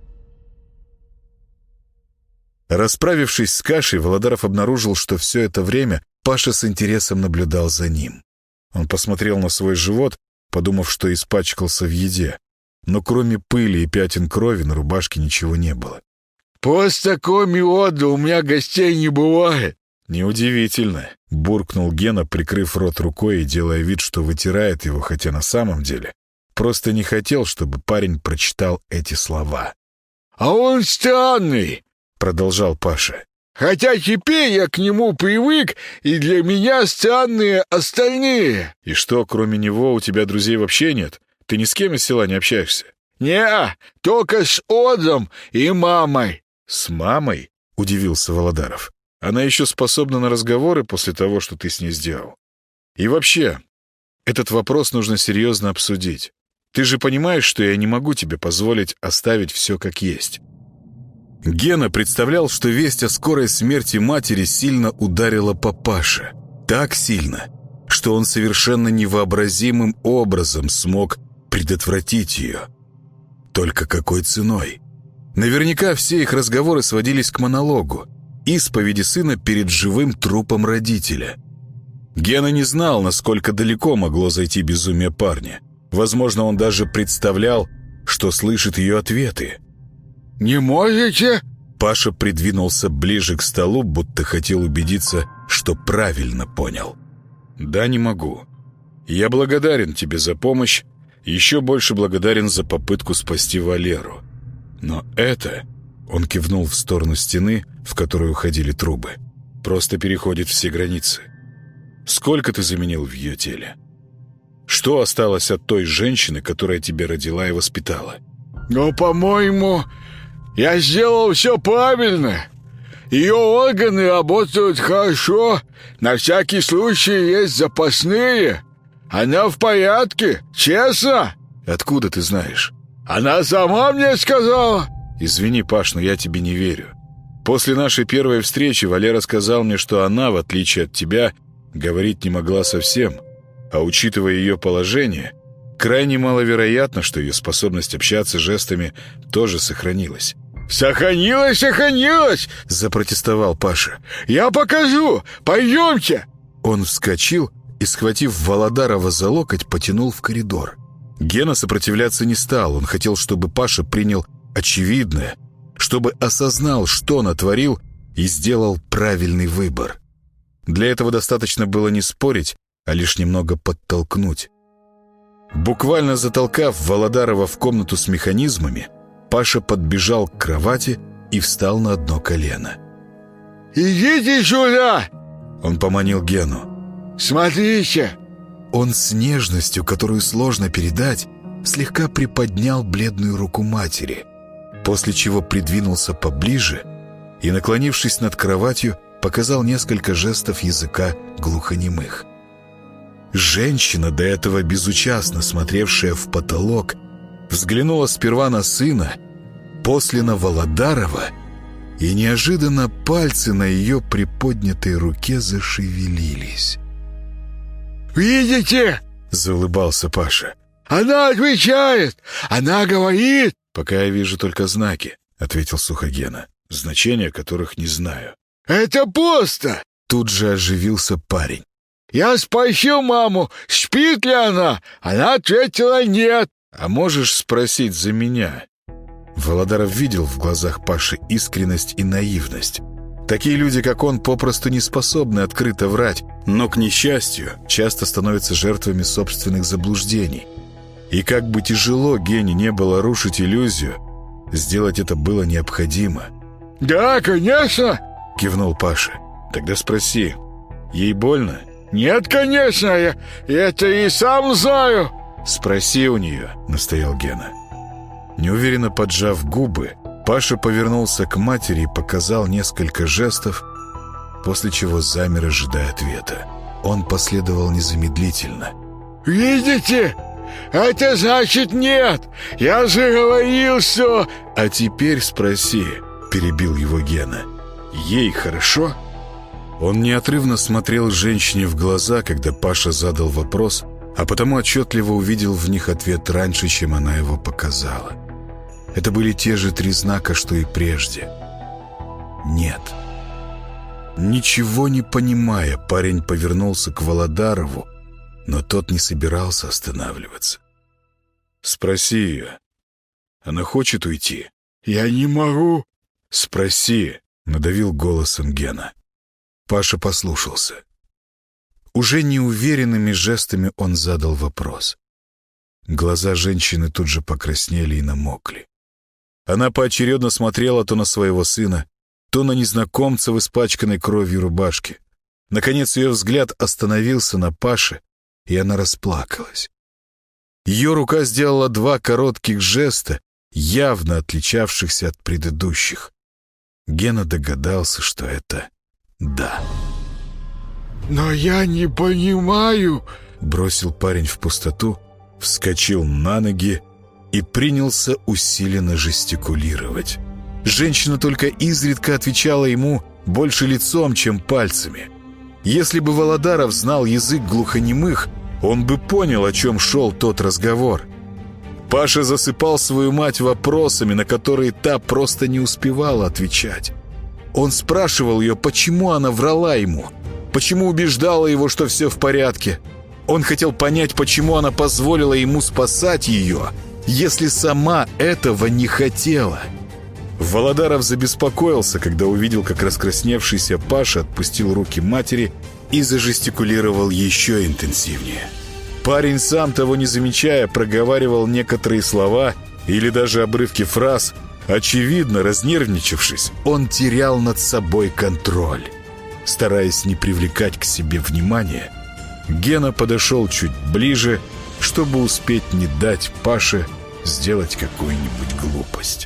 Расправившись с кашей, Володаров обнаружил, что все это время Паша с интересом наблюдал за ним. Он посмотрел на свой живот, подумав, что испачкался в еде. Но кроме пыли и пятен крови на рубашке ничего не было. «После такой миоды у меня гостей не бывает». «Неудивительно», — буркнул Гена, прикрыв рот рукой и делая вид, что вытирает его, хотя на самом деле просто не хотел, чтобы парень прочитал эти слова. «А он странный», — продолжал Паша. «Хотя теперь я к нему привык, и для меня странные остальные». «И что, кроме него у тебя друзей вообще нет? Ты ни с кем из села не общаешься?» «Не, только с Одом и мамой». «С мамой?» — удивился Володаров. «Она еще способна на разговоры после того, что ты с ней сделал. И вообще, этот вопрос нужно серьезно обсудить. Ты же понимаешь, что я не могу тебе позволить оставить все как есть». Гена представлял, что весть о скорой смерти матери сильно ударила по Паше. Так сильно, что он совершенно невообразимым образом смог предотвратить ее. Только какой ценой? Наверняка все их разговоры сводились к монологу, исповеди сына перед живым трупом родителя. Гена не знал, насколько далеко могло зайти безумие парня. Возможно, он даже представлял, что слышит ее ответы. «Не можете?» Паша придвинулся ближе к столу, будто хотел убедиться, что правильно понял. «Да, не могу. Я благодарен тебе за помощь, еще больше благодарен за попытку спасти Валеру. Но это...» Он кивнул в сторону стены, в которую уходили трубы. «Просто переходит все границы. Сколько ты заменил в ее теле? Что осталось от той женщины, которая тебя родила и воспитала?» «Ну, по-моему, я сделал все правильно. Ее органы работают хорошо. На всякий случай есть запасные. Она в порядке, честно». «Откуда ты знаешь?» «Она сама мне сказала». «Извини, Паш, но я тебе не верю. После нашей первой встречи Валера сказал мне, что она, в отличие от тебя, говорить не могла совсем. А учитывая ее положение, крайне маловероятно, что ее способность общаться жестами тоже сохранилась». «Сохранилась!» — запротестовал Паша. «Я покажу! Пойдемте!» Он вскочил и, схватив Володарова за локоть, потянул в коридор. Гена сопротивляться не стал. Он хотел, чтобы Паша принял очевидное, чтобы осознал, что натворил, и сделал правильный выбор. Для этого достаточно было не спорить, а лишь немного подтолкнуть. Буквально затолкав Володарова в комнату с механизмами, Паша подбежал к кровати и встал на одно колено. «Идите сюда!» Он поманил Гену. «Смотрите!» Он с нежностью, которую сложно передать, слегка приподнял бледную руку матери, после чего придвинулся поближе и, наклонившись над кроватью, показал несколько жестов языка глухонемых. Женщина, до этого безучастно смотревшая в потолок, взглянула сперва на сына, после на Володарова, и неожиданно пальцы на ее приподнятой руке зашевелились. «Видите?» — заулыбался Паша. «Она отвечает! Она говорит!» «Пока я вижу только знаки», — ответил Сухогена, значения которых не знаю. «Это просто!» Тут же оживился парень. «Я спросил маму, спит ли она. Она ответила нет». «А можешь спросить за меня?» Володаров видел в глазах Паши искренность и наивность. Такие люди, как он, попросту не способны открыто врать, но, к несчастью, часто становятся жертвами собственных заблуждений. И как бы тяжело Гене не было рушить иллюзию, сделать это было необходимо. «Да, конечно!» — кивнул Паша. «Тогда спроси, ей больно?» «Нет, конечно, я это и сам знаю». «Спроси у нее», — настоял Гена. Неуверенно поджав губы, Паша повернулся к матери и показал несколько жестов, после чего замер, ожидая ответа. Он последовал незамедлительно. «Видите? Это значит нет! Я же говорил, что...» «А теперь спроси», — перебил его Гена. «Ей хорошо?» Он неотрывно смотрел женщине в глаза, когда Паша задал вопрос, а потому отчетливо увидел в них ответ раньше, чем она его показала. Это были те же 3 знака, что и прежде. «Нет». Ничего не понимая, парень повернулся к Володарову, но тот не собирался останавливаться. «Спроси ее. Она хочет уйти?» «Я не могу». «Спроси», — надавил голосом Гена. Паша послушался. Уже неуверенными жестами он задал вопрос. Глаза женщины тут же покраснели и намокли. Она поочередно смотрела то на своего сына, то на незнакомца в испачканной кровью рубашке. Наконец ее взгляд остановился на Паше, и она расплакалась. Ее рука сделала 2 коротких жеста, явно отличавшихся от предыдущих. Гена догадался, что это «да». «Но я не понимаю», — бросил парень в пустоту, вскочил на ноги и принялся усиленно жестикулировать. Женщина только изредка отвечала ему больше лицом, чем пальцами. Если бы Володаров знал язык глухонемых, он бы понял, о чем шел тот разговор. Паша засыпал свою мать вопросами, на которые та просто не успевала отвечать. Он спрашивал ее, почему она врала ему, почему убеждала его, что все в порядке. Он хотел понять, почему она позволила ему спасать ее, если сама этого не хотела. Володаров забеспокоился, когда увидел, как раскрасневшийся Паша отпустил руки матери и зажестикулировал еще интенсивнее. Парень, сам того не замечая, проговаривал некоторые слова или даже обрывки фраз. Очевидно, разнервничавшись, он терял над собой контроль. Стараясь не привлекать к себе внимания, Гена подошел чуть ближе, чтобы успеть не дать Паше сделать какую-нибудь глупость.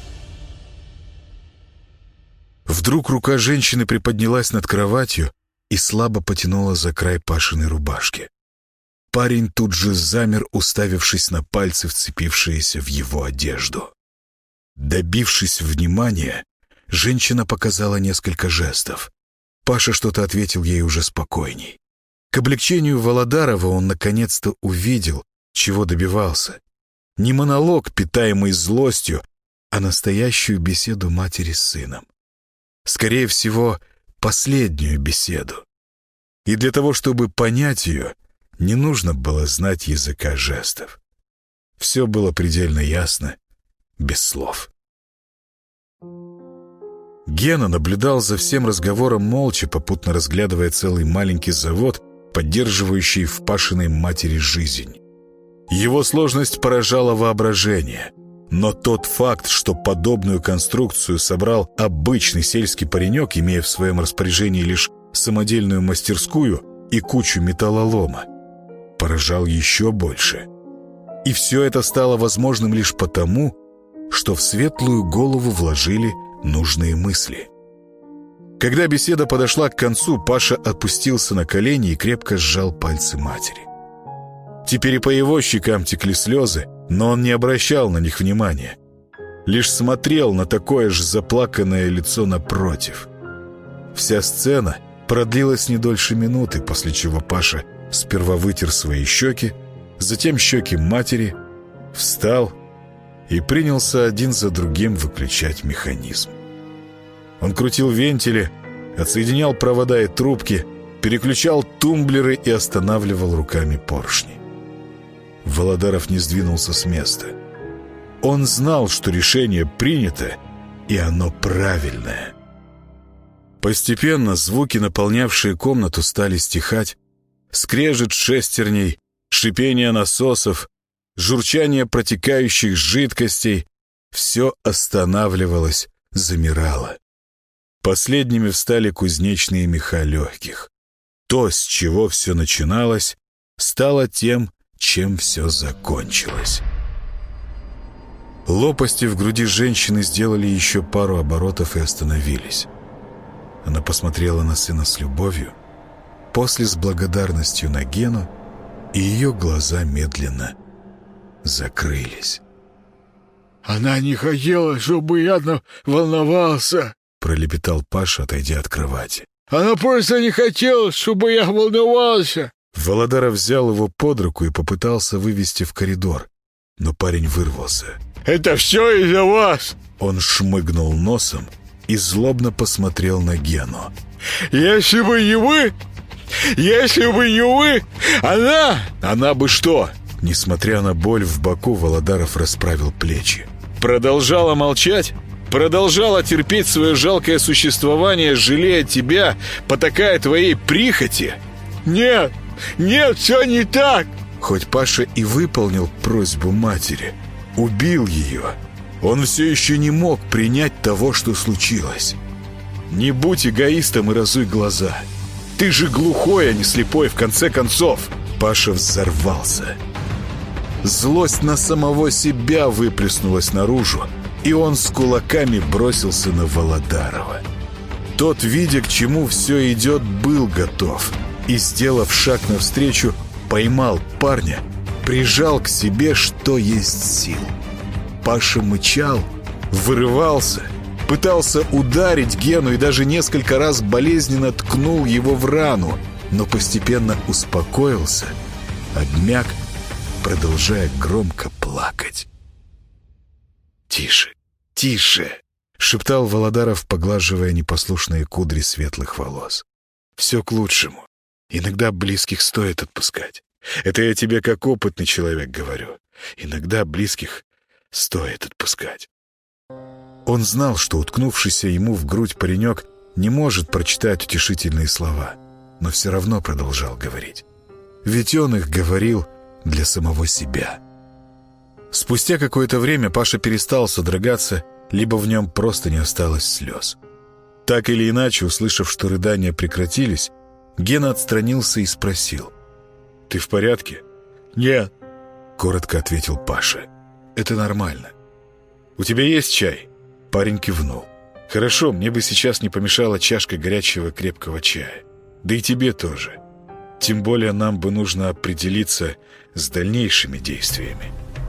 Вдруг рука женщины приподнялась над кроватью и слабо потянула за край Пашиной рубашки. Парень тут же замер, уставившись на пальцы, вцепившиеся в его одежду. Добившись внимания, женщина показала несколько жестов. Паша что-то ответил ей уже спокойней. К облегчению Володарова он наконец-то увидел, чего добивался. Не монолог, питаемый злостью, а настоящую беседу матери с сыном. Скорее всего, последнюю беседу. И для того, чтобы понять ее, не нужно было знать языка жестов. Все было предельно ясно, без слов. Гена наблюдал за всем разговором молча, попутно разглядывая целый маленький завод, поддерживающий в Пашиной матери жизнь. Его сложность поражала воображение, Но тот факт, что подобную конструкцию собрал обычный сельский паренек, имея в своем распоряжении лишь самодельную мастерскую и кучу металлолома, поражал еще больше. И все это стало возможным лишь потому, что в светлую голову вложили нужные мысли. Когда беседа подошла к концу, Паша опустился на колени и крепко сжал пальцы матери. Теперь и по его щекам текли слезы, но он не обращал на них внимания. Лишь смотрел на такое же заплаканное лицо напротив. Вся сцена продлилась не дольше минуты, после чего Паша сперва вытер свои щеки, затем щеки матери, встал и принялся один за другим выключать механизм. Он крутил вентили, отсоединял провода и трубки, переключал тумблеры и останавливал руками поршни. Володаров не сдвинулся с места. Он знал, что решение принято, и оно правильное. Постепенно звуки, наполнявшие комнату, стали стихать. Скрежет шестерней, шипение насосов, журчание протекающих жидкостей — все останавливалось, замирало. Последними встали кузнечные меха легких. То, с чего все начиналось, стало тем, чем все закончилось. Лопасти в груди женщины сделали еще пару оборотов и остановились. Она посмотрела на сына с любовью, после с благодарностью на Гену, и ее глаза медленно закрылись. «Она не хотела, чтобы я волновался», — пролепетал Паша, отойдя от кровати. «Она просто не хотела, чтобы я волновался». Володаров взял его под руку и попытался вывести в коридор, но парень вырвался. «Это все из-за вас!» Он шмыгнул носом и злобно посмотрел на Гену. «Если бы не вы, Она бы что?» Несмотря на боль в боку, Володаров расправил плечи. «Продолжала молчать? Продолжала терпеть свое жалкое существование, жалея тебя, потакая твоей прихоти?» «Нет, все не так!» Хоть Паша и выполнил просьбу матери, убил ее, он все еще не мог принять того, что случилось. «Не будь эгоистом и разуй глаза. Ты же глухой, а не слепой, в конце концов!» Паша взорвался. Злость на самого себя выплеснулась наружу, и он с кулаками бросился на Володарова. Тот, видя, к чему все идет, был готов, и, сделав шаг навстречу, поймал парня, прижал к себе, что есть сил. Паша мычал, вырывался, пытался ударить Гену и даже несколько раз болезненно ткнул его в рану, но постепенно успокоился, обмяк, продолжая громко плакать. «Тише, тише!» — шептал Володаров, поглаживая непослушные кудри светлых волос. «Все к лучшему. Иногда близких стоит отпускать. Это я тебе как опытный человек говорю. Иногда близких стоит отпускать». Он знал, что уткнувшийся ему в грудь паренек не может прочитать утешительные слова, но все равно продолжал говорить. Ведь он их говорил для самого себя. Спустя какое-то время Паша перестал содрогаться, либо в нем просто не осталось слез. Так или иначе, услышав, что рыдания прекратились, Гена отстранился и спросил: «Ты в порядке?» «Нет», — коротко ответил Паша. «Это нормально. У тебя есть чай?» Парень кивнул. «Хорошо, мне бы сейчас не помешала чашка горячего крепкого чая. Да и тебе тоже. Тем более нам бы нужно определиться с дальнейшими действиями».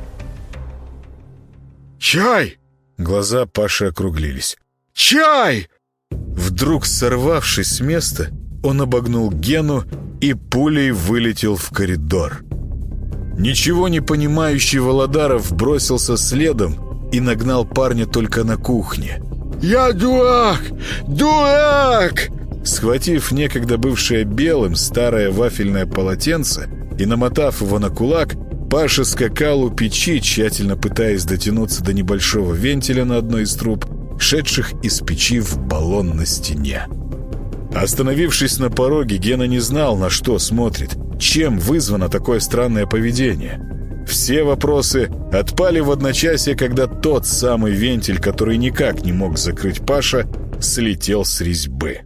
«Чай!» Глаза Паши округлились. «Чай!» Вдруг, сорвавшись с места, он обогнул Гену и пулей вылетел в коридор. Ничего не понимающий Володаров бросился следом и нагнал парня только на кухне. «Я дурак! Дурак!» Схватив некогда бывшее белым старое вафельное полотенце и намотав его на кулак, Паша скакал у печи, тщательно пытаясь дотянуться до небольшого вентиля на одной из труб, шедших из печи в баллон на стене. Остановившись на пороге, Гена не знал, на что смотрит, чем вызвано такое странное поведение. Все вопросы отпали в одночасье, когда тот самый вентиль, который никак не мог закрыть Паша, слетел с резьбы.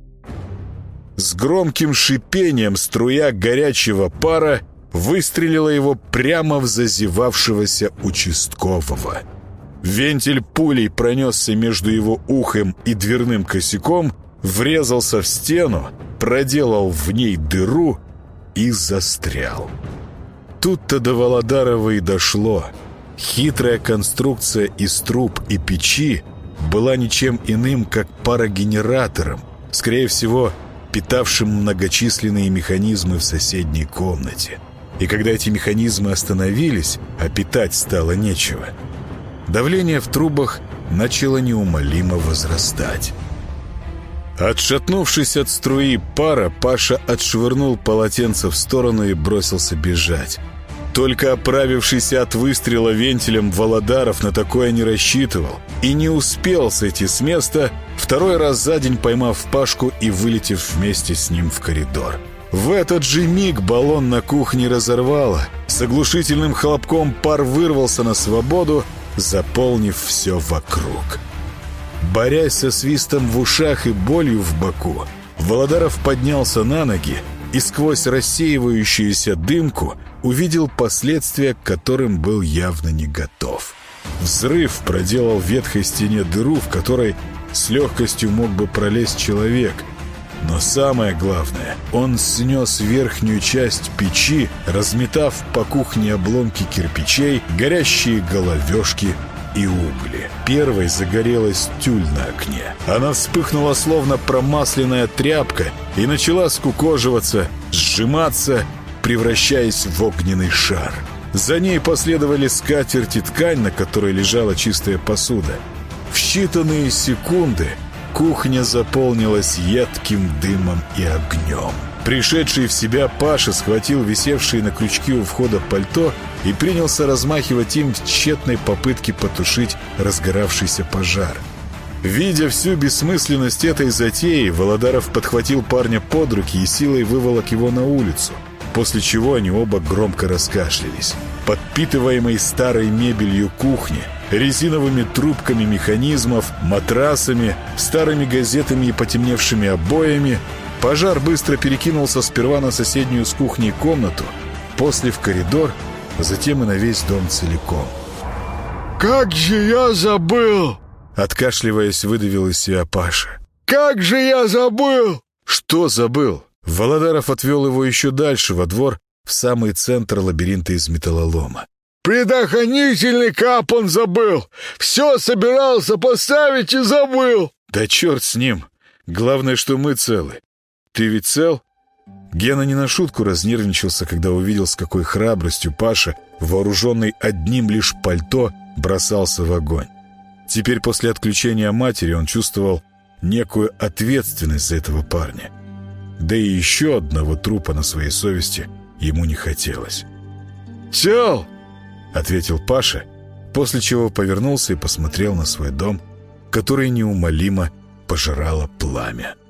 С громким шипением струя горячего пара выстрелила его прямо в зазевавшегося участкового. Вентиль пулей пронесся между его ухом и дверным косяком, врезался в стену, проделал в ней дыру и застрял. Тут-то до Володарова и дошло. Хитрая конструкция из труб и печи была ничем иным, как парогенератором, скорее всего, питавшим многочисленные механизмы в соседней комнате. И когда эти механизмы остановились, а питать стало нечего, давление в трубах начало неумолимо возрастать. Отшатнувшись от струи пара, Паша отшвырнул полотенце в сторону и бросился бежать. Только оправившийся от выстрела вентилем Володаров на такое не рассчитывал и не успел сойти с места, второй раз за день поймав Пашку и вылетев вместе с ним в коридор. В этот же миг баллон на кухне разорвало. С оглушительным хлопком пар вырвался на свободу, заполнив все вокруг. Борясь со свистом в ушах и болью в боку, Володаров поднялся на ноги и сквозь рассеивающуюся дымку увидел последствия, к которым был явно не готов. Взрыв проделал в ветхой стене дыру, в которой с легкостью мог бы пролезть человек. Но самое главное, он снес верхнюю часть печи, разметав по кухне обломки кирпичей, горящие головешки и угли. Первой загорелась тюль на окне. Она вспыхнула, словно промасленная тряпка, и начала скукоживаться, сжиматься, превращаясь в огненный шар. За ней последовали скатерть и ткань, на которой лежала чистая посуда. В считанные секунды кухня заполнилась едким дымом и огнем. Пришедший в себя Паша схватил висевшие на крючке у входа пальто и принялся размахивать им в тщетной попытке потушить разгоравшийся пожар. Видя всю бессмысленность этой затеи, Володаров подхватил парня под руки и силой выволок его на улицу, после чего они оба громко раскашлялись. Подпитываемой старой мебелью кухни, резиновыми трубками механизмов, матрасами, старыми газетами и потемневшими обоями, пожар быстро перекинулся сперва на соседнюю с кухней комнату, после в коридор, а затем и на весь дом целиком. «Как же я забыл!» Откашливаясь, выдавил из себя Паша. «Как же я забыл!» «Что забыл?» Володаров отвел его еще дальше, во двор, в самый центр лабиринта из металлолома. «Предохранительный кап он забыл! Все собирался поставить и забыл!» «Да черт с ним! Главное, что мы целы. Ты ведь цел?» Гена не на шутку разнервничался, когда увидел, с какой храбростью Паша, вооруженный одним лишь пальто, бросался в огонь. Теперь после отключения матери он чувствовал некую ответственность за этого парня. Да и еще одного трупа на своей совести ему не хотелось. «Цел!» — ответил Паша, после чего повернулся и посмотрел на свой дом, который неумолимо пожирало пламя.